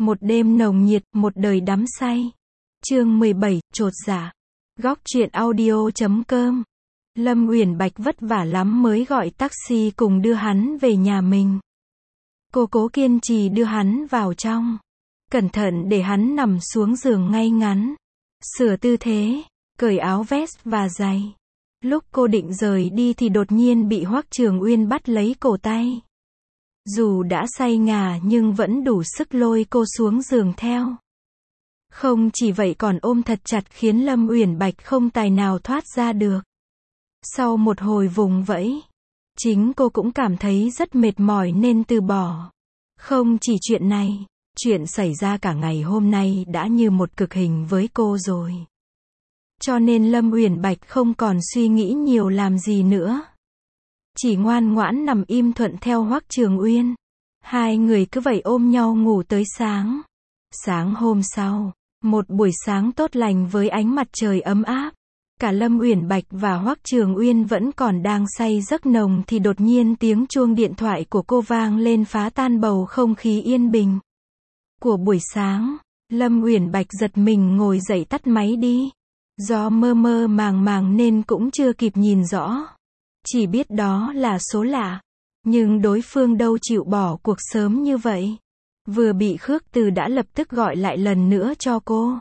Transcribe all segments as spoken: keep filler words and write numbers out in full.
Một đêm nồng nhiệt, một đời đắm say. Chương mười bảy, chột dạ. Góc truyện audio chấm com. Lâm Uyển Bạch vất vả lắm mới gọi taxi cùng đưa hắn về nhà mình. Cô cố kiên trì đưa hắn vào trong. Cẩn thận để hắn nằm xuống giường ngay ngắn. Sửa tư thế, cởi áo vest và giày. Lúc cô định rời đi thì đột nhiên bị Hoắc Trường Uyên bắt lấy cổ tay. Dù đã say ngà nhưng vẫn đủ sức lôi cô xuống giường theo. Không chỉ vậy còn ôm thật chặt khiến Lâm Uyển Bạch không tài nào thoát ra được. Sau một hồi vùng vẫy, chính cô cũng cảm thấy rất mệt mỏi nên từ bỏ. Không chỉ chuyện này, chuyện xảy ra cả ngày hôm nay đã như một cực hình với cô rồi. Cho nên Lâm Uyển Bạch không còn suy nghĩ nhiều làm gì nữa. Chỉ ngoan ngoãn nằm im thuận theo Hoắc Trường Uyên. Hai người cứ vậy ôm nhau ngủ tới sáng. Sáng hôm sau, một buổi sáng tốt lành với ánh mặt trời ấm áp. Cả Lâm Uyển Bạch và Hoắc Trường Uyên vẫn còn đang say giấc nồng thì đột nhiên tiếng chuông điện thoại của cô vang lên phá tan bầu không khí yên bình của buổi sáng. Lâm Uyển Bạch giật mình ngồi dậy tắt máy đi. Do mơ mơ màng màng nên cũng chưa kịp nhìn rõ. Chỉ biết đó là số lạ. Nhưng đối phương đâu chịu bỏ cuộc sớm như vậy. Vừa bị khước từ đã lập tức gọi lại lần nữa cho cô.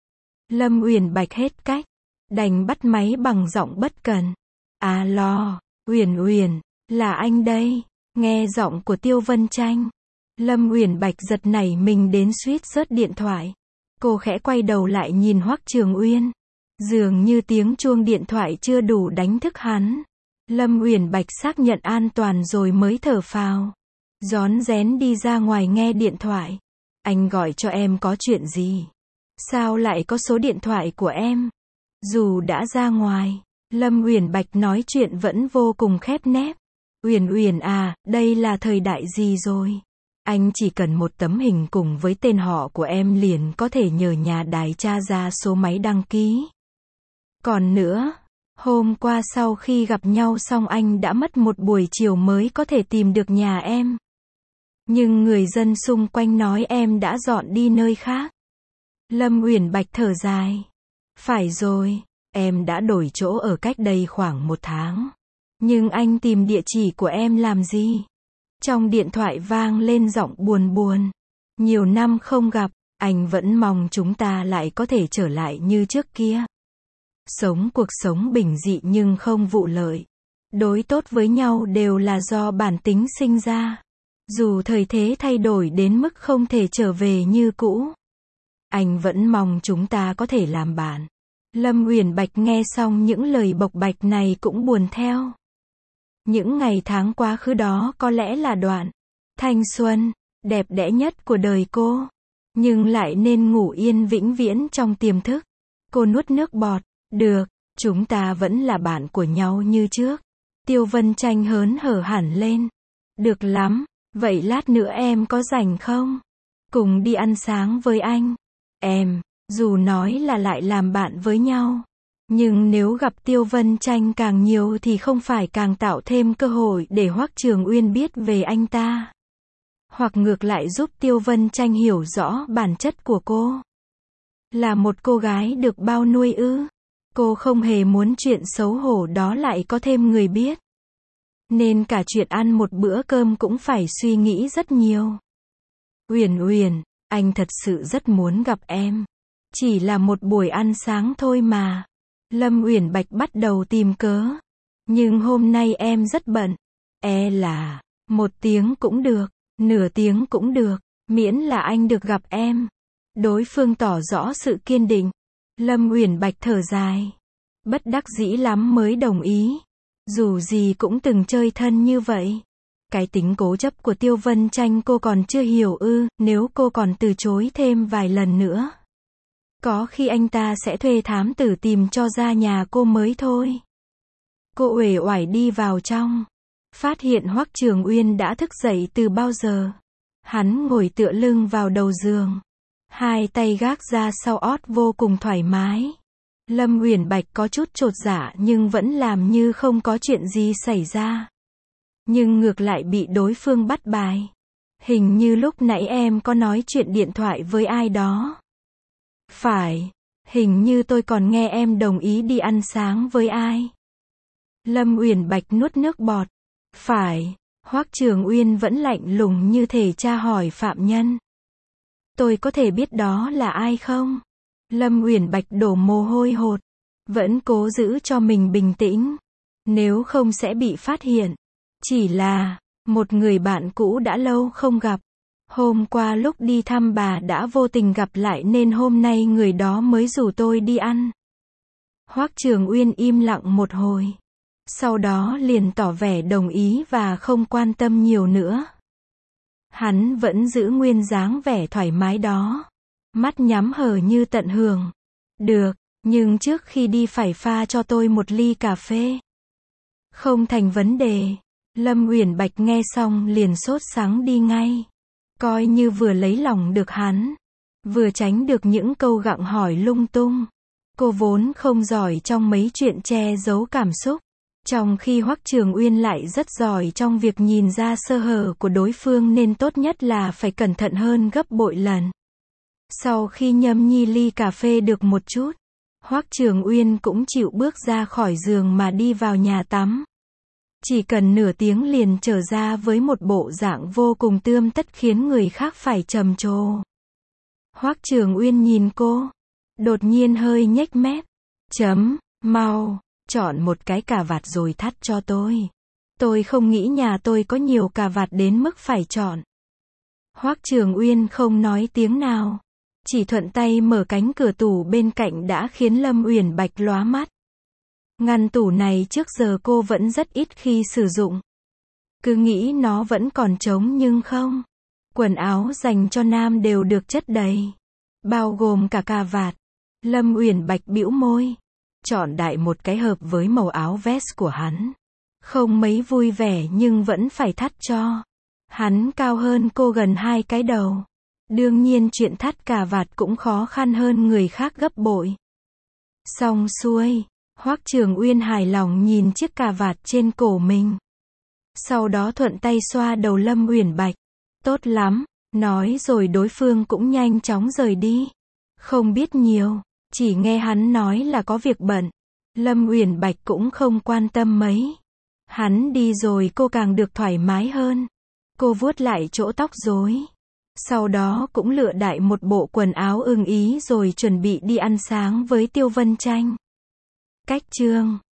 Lâm Uyển Bạch hết cách. Đành bắt máy bằng giọng bất cần. Alo, Uyển Uyển, là anh đây. Nghe giọng của Tiêu Vân Tranh. Lâm Uyển Bạch giật nảy mình đến suýt rớt điện thoại. Cô khẽ quay đầu lại nhìn Hoắc Trường Uyên. Dường như tiếng chuông điện thoại chưa đủ đánh thức hắn. Lâm Uyển Bạch xác nhận an toàn rồi mới thở phào. Rón rén đi ra ngoài nghe điện thoại. Anh gọi cho em có chuyện gì? Sao lại có số điện thoại của em? Dù đã ra ngoài, Lâm Uyển Bạch nói chuyện vẫn vô cùng khép nép. Uyển Uyển à, đây là thời đại gì rồi? Anh chỉ cần một tấm hình cùng với tên họ của em liền có thể nhờ nhà đài tra ra số máy đăng ký. Còn nữa, hôm qua sau khi gặp nhau xong anh đã mất một buổi chiều mới có thể tìm được nhà em. Nhưng người dân xung quanh nói em đã dọn đi nơi khác. Lâm Uyển Bạch thở dài. Phải rồi, em đã đổi chỗ ở cách đây khoảng một tháng. Nhưng anh tìm địa chỉ của em làm gì? Trong điện thoại vang lên giọng buồn buồn. Nhiều năm không gặp, anh vẫn mong chúng ta lại có thể trở lại như trước kia. Sống cuộc sống bình dị nhưng không vụ lợi. Đối tốt với nhau đều là do bản tính sinh ra. Dù thời thế thay đổi đến mức không thể trở về như cũ. Anh vẫn mong chúng ta có thể làm bạn. Lâm Uyển Bạch nghe xong những lời bộc bạch này cũng buồn theo. Những ngày tháng quá khứ đó có lẽ là đoạn thanh xuân đẹp đẽ nhất của đời cô. Nhưng lại nên ngủ yên vĩnh viễn trong tiềm thức. Cô nuốt nước bọt. Được, chúng ta vẫn là bạn của nhau như trước. Tiêu Vân Tranh hớn hở hẳn lên. Được lắm, vậy lát nữa em có rảnh không? Cùng đi ăn sáng với anh. Em, dù nói là lại làm bạn với nhau. Nhưng nếu gặp Tiêu Vân Tranh càng nhiều thì không phải càng tạo thêm cơ hội để Hoắc Trường Uyên biết về anh ta. Hoặc ngược lại giúp Tiêu Vân Tranh hiểu rõ bản chất của cô. Là một cô gái được bao nuôi ư? Cô không hề muốn chuyện xấu hổ đó lại có thêm người biết. Nên cả chuyện ăn một bữa cơm cũng phải suy nghĩ rất nhiều. Uyển Uyển, anh thật sự rất muốn gặp em. Chỉ là một buổi ăn sáng thôi mà. Lâm Uyển Bạch bắt đầu tìm cớ. Nhưng hôm nay em rất bận. E là, một tiếng cũng được, nửa tiếng cũng được, miễn là anh được gặp em. Đối phương tỏ rõ sự kiên định. Lâm Uyển Bạch thở dài. Bất đắc dĩ lắm mới đồng ý. Dù gì cũng từng chơi thân như vậy. Cái tính cố chấp của Tiêu Vân Tranh cô còn chưa hiểu ư, nếu cô còn từ chối thêm vài lần nữa. Có khi anh ta sẽ thuê thám tử tìm cho ra nhà cô mới thôi. Cô uể oải đi vào trong. Phát hiện Hoắc Trường Uyên đã thức dậy từ bao giờ. Hắn ngồi tựa lưng vào đầu giường. Hai tay gác ra sau ót vô cùng thoải mái. Lâm Uyển Bạch có chút chột dạ nhưng vẫn làm như không có chuyện gì xảy ra. Nhưng ngược lại bị đối phương bắt bài. Hình như lúc nãy em có nói chuyện điện thoại với ai đó. Phải, hình như tôi còn nghe em đồng ý đi ăn sáng với ai. Lâm Uyển Bạch nuốt nước bọt. Phải, Hoắc Trường Uyên vẫn lạnh lùng như thể tra hỏi phạm nhân. Tôi có thể biết đó là ai không? Lâm Uyển Bạch đổ mồ hôi hột, vẫn cố giữ cho mình bình tĩnh. Nếu không sẽ bị phát hiện. Chỉ là, một người bạn cũ đã lâu không gặp. Hôm qua lúc đi thăm bà đã vô tình gặp lại nên hôm nay người đó mới rủ tôi đi ăn. Hoắc Trường Uyên im lặng một hồi. Sau đó liền tỏ vẻ đồng ý và không quan tâm nhiều nữa. Hắn vẫn giữ nguyên dáng vẻ thoải mái đó. Mắt nhắm hờ như tận hưởng. Được, nhưng trước khi đi phải pha cho tôi một ly cà phê. Không thành vấn đề. Lâm Uyển Bạch nghe xong liền sốt sắng đi ngay. Coi như vừa lấy lòng được hắn, vừa tránh được những câu gặng hỏi lung tung. Cô vốn không giỏi trong mấy chuyện che giấu cảm xúc. Trong khi Hoắc Trường Uyên lại rất giỏi trong việc nhìn ra sơ hở của đối phương nên tốt nhất là phải cẩn thận hơn gấp bội lần. Sau khi nhâm nhi ly cà phê được một chút, Hoắc Trường Uyên cũng chịu bước ra khỏi giường mà đi vào nhà tắm. Chỉ cần nửa tiếng liền trở ra với một bộ dạng vô cùng tươm tất khiến người khác phải trầm trồ. Hoắc Trường Uyên nhìn cô, đột nhiên hơi nhếch mép. Chấm, mau, chọn một cái cà vạt rồi thắt cho tôi. Tôi không nghĩ nhà tôi có nhiều cà vạt đến mức phải chọn. Hoắc Trường Uyên không nói tiếng nào, chỉ thuận tay mở cánh cửa tủ bên cạnh đã khiến Lâm Uyển Bạch lóa mắt. Ngăn tủ này trước giờ cô vẫn rất ít khi sử dụng. Cứ nghĩ nó vẫn còn trống nhưng không. Quần áo dành cho nam đều được chất đầy, bao gồm cả cà vạt. Lâm Uyển Bạch bĩu môi, chọn đại một cái hợp với màu áo vest của hắn. Không mấy vui vẻ nhưng vẫn phải thắt cho. Hắn cao hơn cô gần hai cái đầu. Đương nhiên chuyện thắt cà vạt cũng khó khăn hơn người khác gấp bội. Xong xuôi, Hoắc Trường Uyên hài lòng nhìn chiếc cà vạt trên cổ mình. Sau đó thuận tay xoa đầu Lâm Uyển Bạch. Tốt lắm, nói rồi đối phương cũng nhanh chóng rời đi. Không biết nhiều, chỉ nghe hắn nói là có việc bận. Lâm Uyển Bạch cũng không quan tâm mấy. Hắn đi rồi cô càng được thoải mái hơn. Cô vuốt lại chỗ tóc rối. Sau đó cũng lựa đại một bộ quần áo ưng ý rồi chuẩn bị đi ăn sáng với Tiêu Vân Tranh. Cách chương